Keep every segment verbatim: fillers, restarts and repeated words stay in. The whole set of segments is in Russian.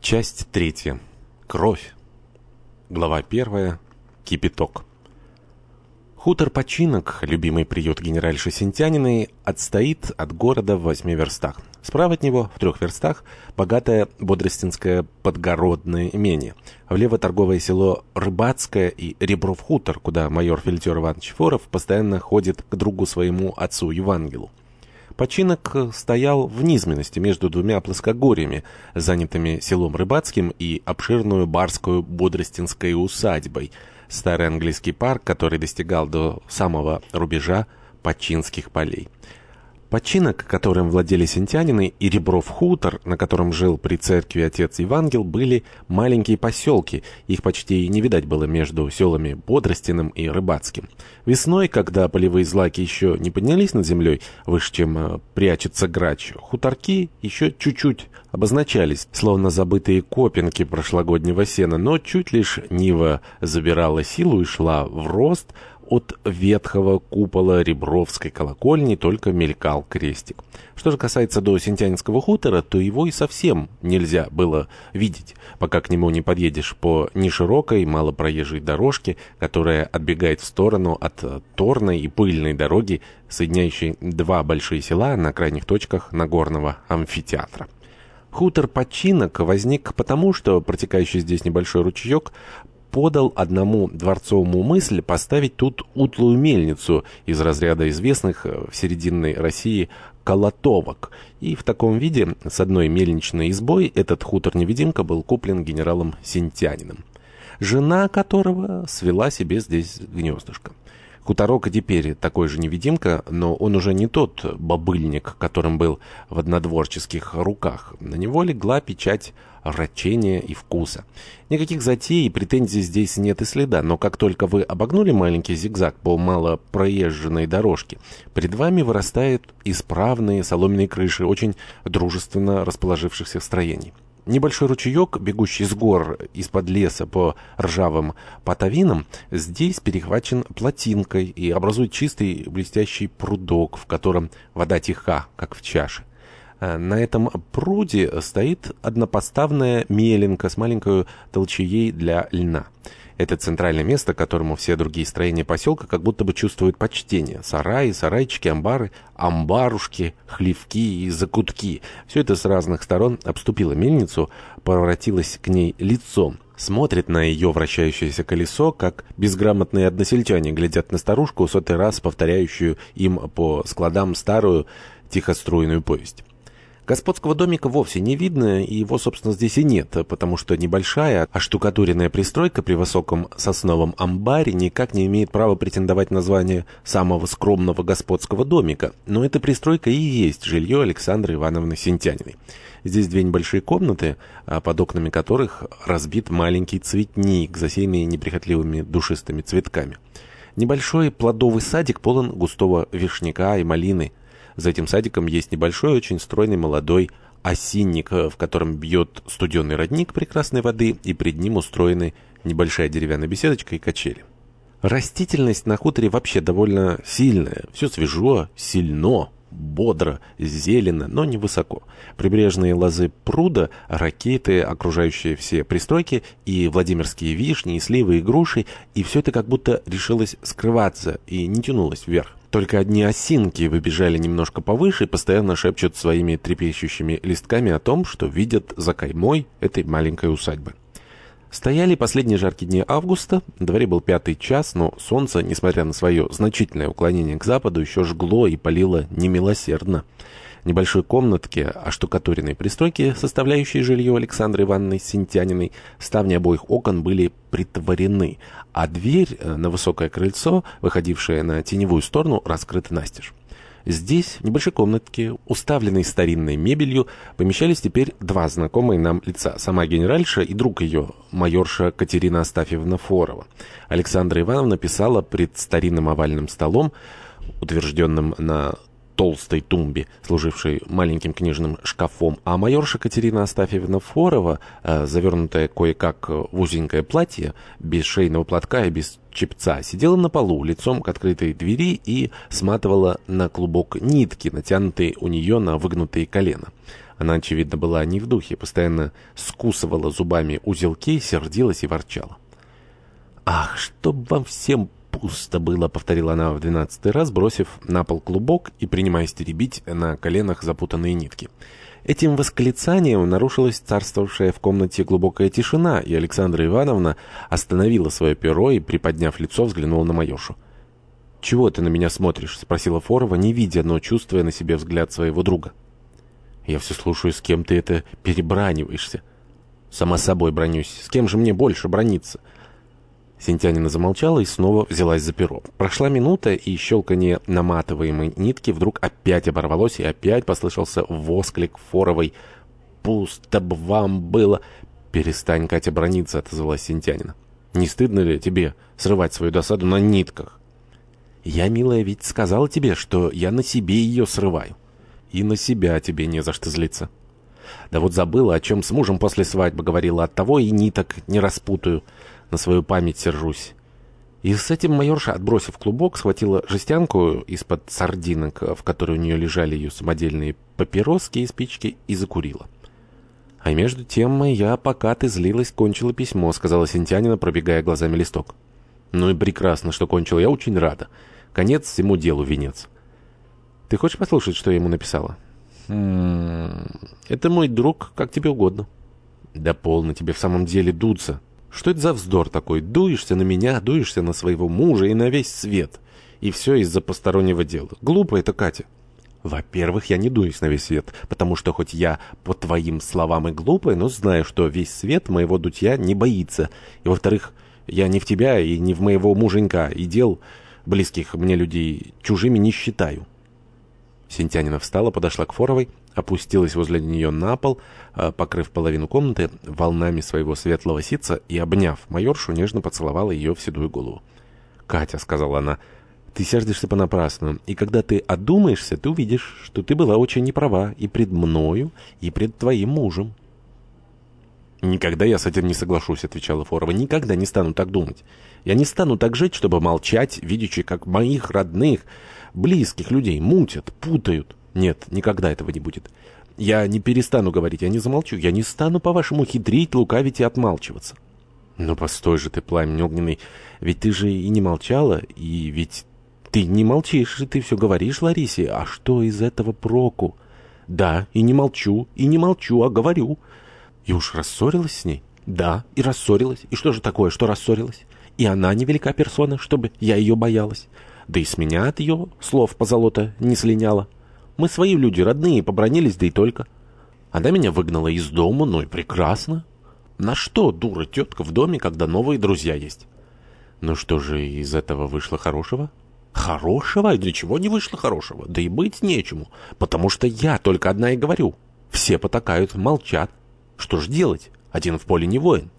Часть третья. Кровь. Глава первая. Кипяток. Хутор Починок, любимый приют генеральши Синтяниной, отстоит от города в восьми верстах. Справа от него, в трех верстах, богатое бодростинское подгородное имение. Влево торговое село Рыбацкое и Ребров хутор, куда майор Филитер Иванович Форов постоянно ходит к другу своему отцу Евангелу. Починок стоял в низменности между двумя плоскогорьями, занятыми селом Рыбацким и обширную барскую бодростинской усадьбой, старый английский парк, который достигал до самого рубежа Починских полей. Починок, которым владели синтянины, и Ребров хутор, на котором жил при церкви отец Евангел, были маленькие поселки, их почти и не видать было между селами Бодростиным и Рыбацким. Весной, когда полевые злаки еще не поднялись над землей, выше, чем прячется грач, хуторки еще чуть-чуть обозначались, словно забытые копинки прошлогоднего сена, но чуть лишь нива забирала силу и шла в рост. От ветхого купола Ребровской колокольни только мелькал крестик. Что же касается до Синтянинского хутора, то его и совсем нельзя было видеть, пока к нему не подъедешь по неширокой, малопроезжей дорожке, которая отбегает в сторону от торной и пыльной дороги, соединяющей два большие села на крайних точках Нагорного амфитеатра. Хутор Починок возник потому, что протекающий здесь небольшой ручеек подал одному дворцовому мысль поставить тут утлую мельницу из разряда известных в серединной России колотовок. И в таком виде, с одной мельничной избой, этот хутор-невидимка был куплен генералом Синтяниным, жена которого свела себе здесь гнездышко. Хуторок и теперь такой же невидимка, но он уже не тот бобыльник, которым был в однодворческих руках. На него легла печать рачения и вкуса. Никаких затей и претензий здесь нет и следа, но как только вы обогнули маленький зигзаг по малопроезженной дорожке, перед вами вырастают исправные соломенные крыши очень дружественно расположившихся строений. Небольшой ручеек, бегущий с гор из-под леса по ржавым потовинам, здесь перехвачен плотинкой и образует чистый блестящий прудок, в котором вода тиха, как в чаше. На этом пруде стоит однопоставная меленка с маленькой толчеей для льна. Это центральное место, к которому все другие строения поселка как будто бы чувствуют почтение. Сараи, сарайчики, амбары, амбарушки, хлевки и закутки. Все это с разных сторон обступило мельницу, поворотилось к ней лицом. Смотрит на ее вращающееся колесо, как безграмотные односельчане глядят на старушку, сотый раз повторяющую им по складам старую тихоструйную повесть. Господского домика вовсе не видно, и его, собственно, здесь и нет, потому что небольшая оштукатуренная пристройка при высоком сосновом амбаре никак не имеет права претендовать на звание самого скромного господского домика. Но эта пристройка и есть жилье Александры Ивановны Синтяниной. Здесь две небольшие комнаты, под окнами которых разбит маленький цветник, засеянный неприхотливыми душистыми цветками. Небольшой плодовый садик полон густого вишняка и малины. За этим садиком есть небольшой, очень стройный молодой осинник, в котором бьет студеный родник прекрасной воды, и пред ним устроены небольшая деревянная беседочка и качели. Растительность на хуторе вообще довольно сильная. Все свежо, сильно, бодро, зелено, но не высоко. Прибрежные лозы пруда, ракеты, окружающие все пристройки, и владимирские вишни, и сливы, и груши, и все это как будто решилось скрываться и не тянулось вверх. Только одни осинки выбежали немножко повыше и постоянно шепчут своими трепещущими листками о том, что видят за каймой этой маленькой усадьбы. Стояли последние жаркие дни августа, на дворе был пятый час, но солнце, несмотря на свое значительное уклонение к западу, еще жгло и палило немилосердно. В небольшой комнатке оштукатуренной пристройки, составляющей жилье Александры Ивановны Синтяниной, ставни обоих окон были притворены, а дверь на высокое крыльцо, выходившая на теневую сторону, раскрыта настежь. Здесь, в небольшой комнатке, уставленной старинной мебелью, помещались теперь два знакомые нам лица. Сама генеральша и друг ее, майорша Катерина Астафьевна Форова. Александра Ивановна писала пред старинным овальным столом, утвержденным на толстой тумбе, служившей маленьким книжным шкафом, а майорша Катерина Астафьевна Форова, завернутая кое-как в узенькое платье, без шейного платка и без чепца, сидела на полу, лицом к открытой двери и сматывала на клубок нитки, натянутые у нее на выгнутые колена. Она, очевидно, была не в духе, постоянно скусывала зубами узелки, сердилась и ворчала. «Ах, чтоб вам всем пусто было!» — повторила она в двенадцатый раз, бросив на пол клубок и принимаясь теребить на коленах запутанные нитки. Этим восклицанием нарушилась царствовавшая в комнате глубокая тишина, и Александра Ивановна остановила свое перо и, приподняв лицо, взглянула на майоршу. «Чего ты на меня смотришь?» — спросила Форова, не видя, но чувствуя на себе взгляд своего друга. «Я все слушаю, с кем ты это перебраниваешься». «Сама собой бронюсь. С кем же мне больше браниться?» Синтянина замолчала и снова взялась за перо. Прошла минута, и щелканье наматываемой нитки вдруг опять оборвалось, и опять послышался восклик Форовой. «Пусто б вам было!» «Перестань, Катя, браниться», — отозвалась Синтянина. «Не стыдно ли тебе срывать свою досаду на нитках?» «Я, милая, ведь сказала тебе, что я на себе ее срываю». «И на себя тебе не за что злиться». «Да вот забыла, о чем с мужем после свадьбы говорила, оттого и ниток не распутаю. На свою память сержусь». И с этим майорша, отбросив клубок, схватила жестянку из-под сардинок, в которой у нее лежали ее самодельные папироски и спички, и закурила. «А между тем я, пока ты злилась, кончила письмо», — сказала Синтянина, пробегая глазами листок. «Ну и прекрасно, что кончила. Я очень рада. Конец всему делу венец». «Ты хочешь послушать, что я ему написала?» «М-м, это мой друг, как тебе угодно». «Да полно тебе в самом деле дуться. Что это за вздор такой? Дуешься на меня, дуешься на своего мужа и на весь свет. И все из-за постороннего дела. Глупо это, Катя». «Во-первых, я не дуюсь на весь свет, потому что хоть я, по твоим словам, и глупая, но знаю, что весь свет моего дутья не боится. И, во-вторых, я не в тебя и не в моего муженька, и дел близких мне людей чужими не считаю». Синтянина встала, подошла к Форовой, опустилась возле нее на пол, покрыв половину комнаты волнами своего светлого ситца и, обняв майоршу, нежно поцеловала ее в седую голову. «Катя», — сказала она, — «ты сердишься понапрасну, и когда ты одумаешься, ты увидишь, что ты была очень неправа и пред мною, и пред твоим мужем». «Никогда я с этим не соглашусь», — отвечала Форова. «Никогда не стану так думать. Я не стану так жить, чтобы молчать, видячи, как моих родных, близких людей мутят, путают. Нет, никогда этого не будет. Я не перестану говорить, я не замолчу. Я не стану, по-вашему, хитрить, лукавить и отмалчиваться». «Ну, постой же ты, пламень огненный, ведь ты же и не молчала, и ведь ты не молчишь, и ты все говоришь Ларисе. А что из этого проку?» «Да, и не молчу, и не молчу, а говорю». «И уж рассорилась с ней?» «Да, и рассорилась. И что же такое, что рассорилась? И она невелика персона, чтобы я ее боялась. Да и с меня от ее слов позолота не слиняла. Мы свои люди, родные, побранились, да и только. Она меня выгнала из дому, ну и прекрасно. На что, дура тетка, в доме, когда новые друзья есть?» «Ну что же из этого вышло хорошего?» «Хорошего? И для чего не вышло хорошего? Да и быть нечему. Потому что я только одна и говорю. Все потакают, молчат. Что ж делать? Один в поле не воин».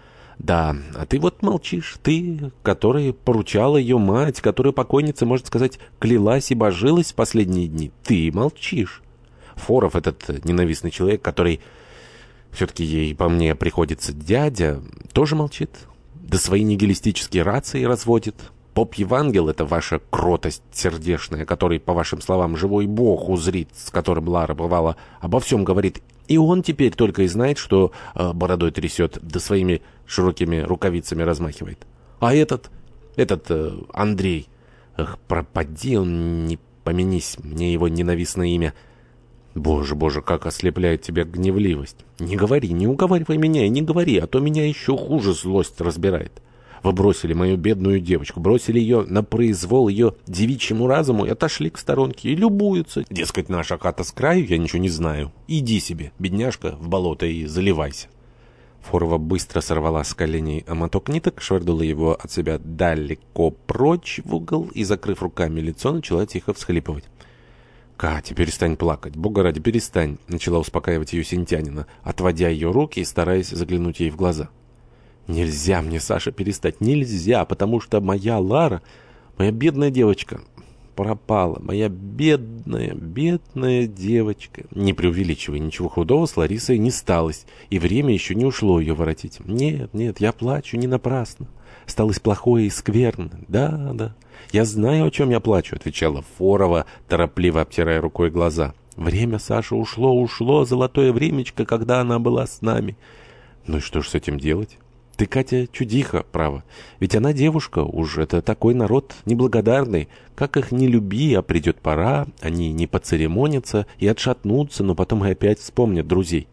«Да, а ты вот молчишь. Ты, которая поручала ее мать, которая покойница, можно сказать, клялась и божилась в последние дни. Ты молчишь. Форов, этот ненавистный человек, который все-таки ей по мне приходится дядя, тоже молчит. Да свои нигилистические рации разводит. Поп Евангел — это ваша кротость сердечная, который, по вашим словам, живой бог узрит, с которым Лара, бывало, обо всем говорит. И он теперь только и знает, что э, бородой трясет, да своими широкими рукавицами размахивает. А этот, этот э, Андрей, эх, пропади он, не помянись мне его ненавистное имя. Боже, боже, как ослепляет тебя гневливость. Не говори, не уговаривай меня и не говори, а то меня еще хуже злость разбирает. Вы бросили мою бедную девочку, бросили ее на произвол ее девичьему разуму и отошли к сторонке и любуются. Дескать, наша хата с краю, я ничего не знаю. Иди себе, бедняжка, в болото и заливайся». Форова быстро сорвала с коленей моток ниток, швырнула его от себя далеко прочь в угол и, закрыв руками лицо, начала тихо всхлипывать. «Катя, перестань плакать, бога ради, перестань», — начала успокаивать ее Синтянина, отводя ее руки и стараясь заглянуть ей в глаза. «Нельзя мне, Саша, перестать, нельзя, потому что моя Лара, моя бедная девочка, пропала, моя бедная, бедная девочка». Не преувеличивай, ничего худого с Ларисой не сталось, и время еще не ушло ее воротить. «Нет, нет, я плачу не напрасно. Сталось плохое и скверно. Да, да, я знаю, о чем я плачу», — отвечала Форова, торопливо обтирая рукой глаза. Время, Саша, ушло, ушло, золотое времечко, когда она была с нами. Ну и что ж с этим делать? Ты, Катя, чудиха, право. Ведь она девушка, уж это такой народ неблагодарный. Как их не люби, а придет пора, они не поцеремонятся и отшатнутся, но потом и опять вспомнят друзей.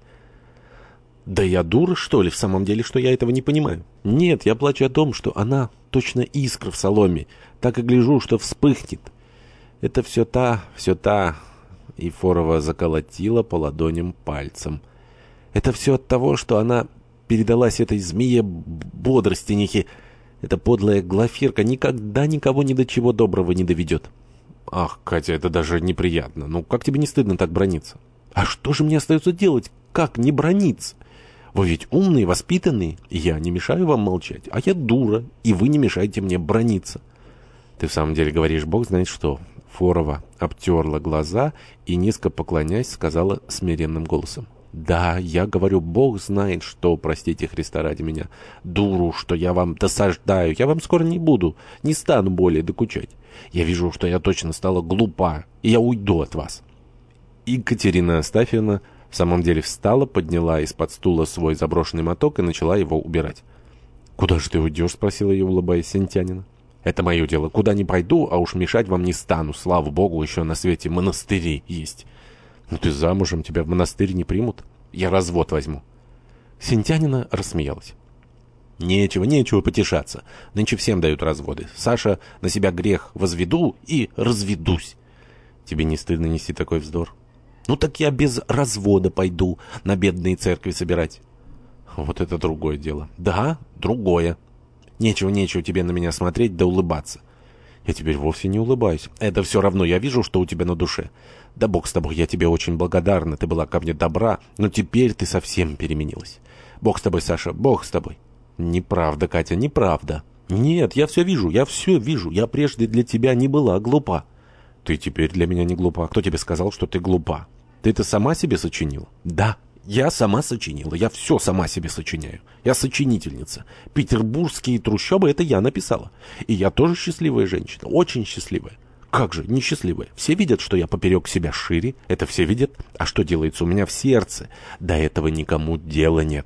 Да я дура, что ли, в самом деле, что я этого не понимаю? Нет, я плачу о том, что она точно искра в соломе. Так и гляжу, что вспыхнет. Это все та, все та... И Форова заколотила по ладоням пальцем. Это все от того, что она передалась этой змее бодростенихе. Эта подлая Глафирка никогда никого ни до чего доброго не доведет. Ах, Катя, это даже неприятно. Ну, как тебе не стыдно так браниться? А что же мне остается делать? Как не браниться? Вы ведь умные, воспитанные, и я не мешаю вам молчать. А я дура, и вы не мешаете мне браниться. Ты в самом деле говоришь, бог знает что. Форова обтерла глаза и, низко поклоняясь, сказала смиренным голосом. «Да, я говорю, Бог знает, что, простите Христа ради меня, дуру, что я вам досаждаю. Я вам скоро не буду, не стану более докучать. Я вижу, что я точно стала глупа, и я уйду от вас». Екатерина Астафьевна в самом деле встала, подняла из-под стула свой заброшенный моток и начала его убирать. «Куда же ты уйдешь?» — спросила ее, улыбаясь, Сентянина. «Это мое дело. Куда ни пойду, а уж мешать вам не стану. Слава богу, еще на свете монастыри есть». «Ну ты замужем, тебя в монастырь не примут. Я развод возьму». Сентянина рассмеялась. «Нечего, нечего потешаться. Нынче всем дают разводы. Саша, на себя грех возведу и разведусь». «Тебе не стыдно нести такой вздор?» «Ну так я без развода пойду на бедные церкви собирать». «Вот это другое дело». «Да, другое. Нечего, нечего тебе на меня смотреть да улыбаться». «Я теперь вовсе не улыбаюсь. Это все равно, я вижу, что у тебя на душе. Да бог с тобой, я тебе очень благодарна, ты была ко мне добра, но теперь ты совсем переменилась. Бог с тобой, Саша, бог с тобой». «Неправда, Катя, неправда». «Нет, я все вижу, я все вижу. Я прежде для тебя не была глупа». «Ты теперь для меня не глупа. Кто тебе сказал, что ты глупа? Ты это сама себе сочинила?» «Да». Я сама сочинила, я все сама себе сочиняю. Я сочинительница. Петербургские трущобы — это я написала. И я тоже счастливая женщина, очень счастливая. Как же, несчастливая? Все видят, что я поперек себя шире, это все видят. А что делается у меня в сердце? До этого никому дела нет.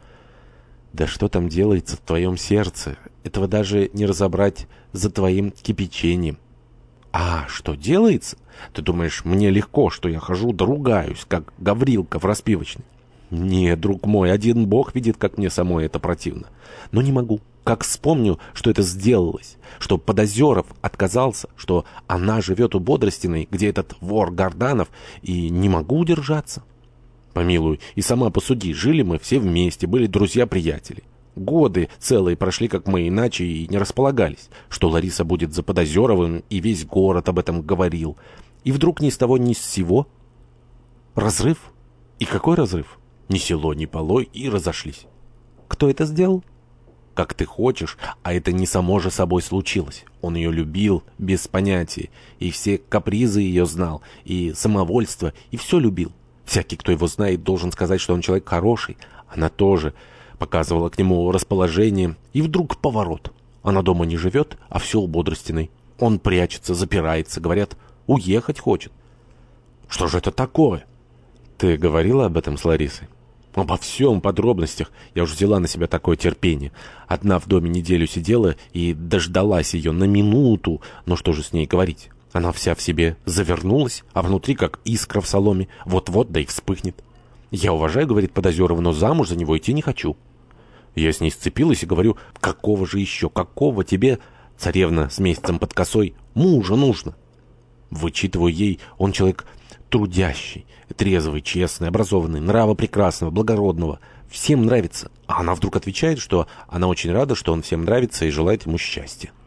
Да что там делается в твоем сердце? Этого даже не разобрать за твоим кипячением. А что делается? Ты думаешь, мне легко, что я хожу да ругаюсь, как Гаврилка в распивочной? Нет, друг мой, один Бог видит, как мне самой это противно. Но не могу. Как вспомню, что это сделалось, что Подозеров отказался, что она живет у Бодростиной, где этот вор Горданов, и не могу удержаться. Помилуй, и сама посуди, жили мы все вместе, были друзья-приятели. Годы целые прошли, как мы иначе и не располагались, что Лариса будет за Подозеровым, и весь город об этом говорил. И вдруг ни с того ни с сего разрыв. И какой разрыв? Ни село, ни полой, и разошлись. Кто это сделал? Как ты хочешь, а это не само же собой случилось. Он ее любил без понятия, и все капризы ее знал, и самовольство, и все любил. Всякий, кто его знает, должен сказать, что он человек хороший. Она тоже показывала к нему расположение, и вдруг поворот. Она дома не живет, а все у Бодростиной. Он прячется, запирается, говорят, уехать хочет. Что же это такое? Ты говорила об этом с Ларисой? Обо всем, подробностях. Я уж взяла на себя такое терпение. Одна в доме неделю сидела и дождалась ее на минуту. Но что же с ней говорить? Она вся в себе завернулась, а внутри как искра в соломе. Вот-вот, да и вспыхнет. Я уважаю, говорит Подозерова, но замуж за него идти не хочу. Я с ней сцепилась и говорю, какого же еще, какого тебе, царевна с месяцем под косой, мужа нужно? Вычитываю ей, он человек трудящий, трезвый, честный, образованный, нрава прекрасного, благородного. Всем нравится. А она вдруг отвечает, что она очень рада, что он всем нравится и желает ему счастья.